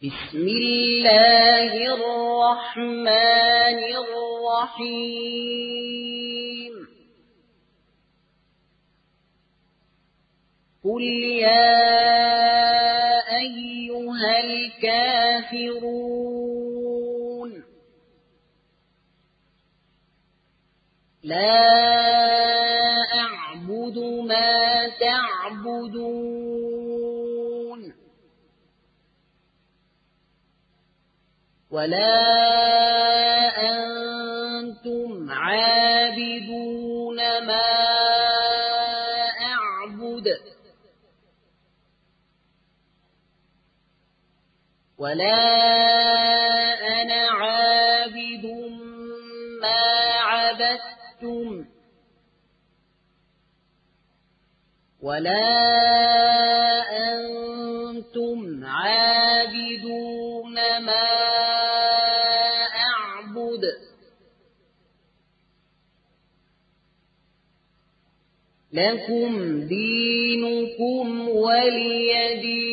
بسم الله الرحمن الرحيم قل يا أيها الكافرون لا أعبد ما تعبدون ولا أنتم عابدون ما أعبد ولا أنا عابد ما عبدتم ولا أنتم عابدون ما أعبد لكم دينكم ولي دين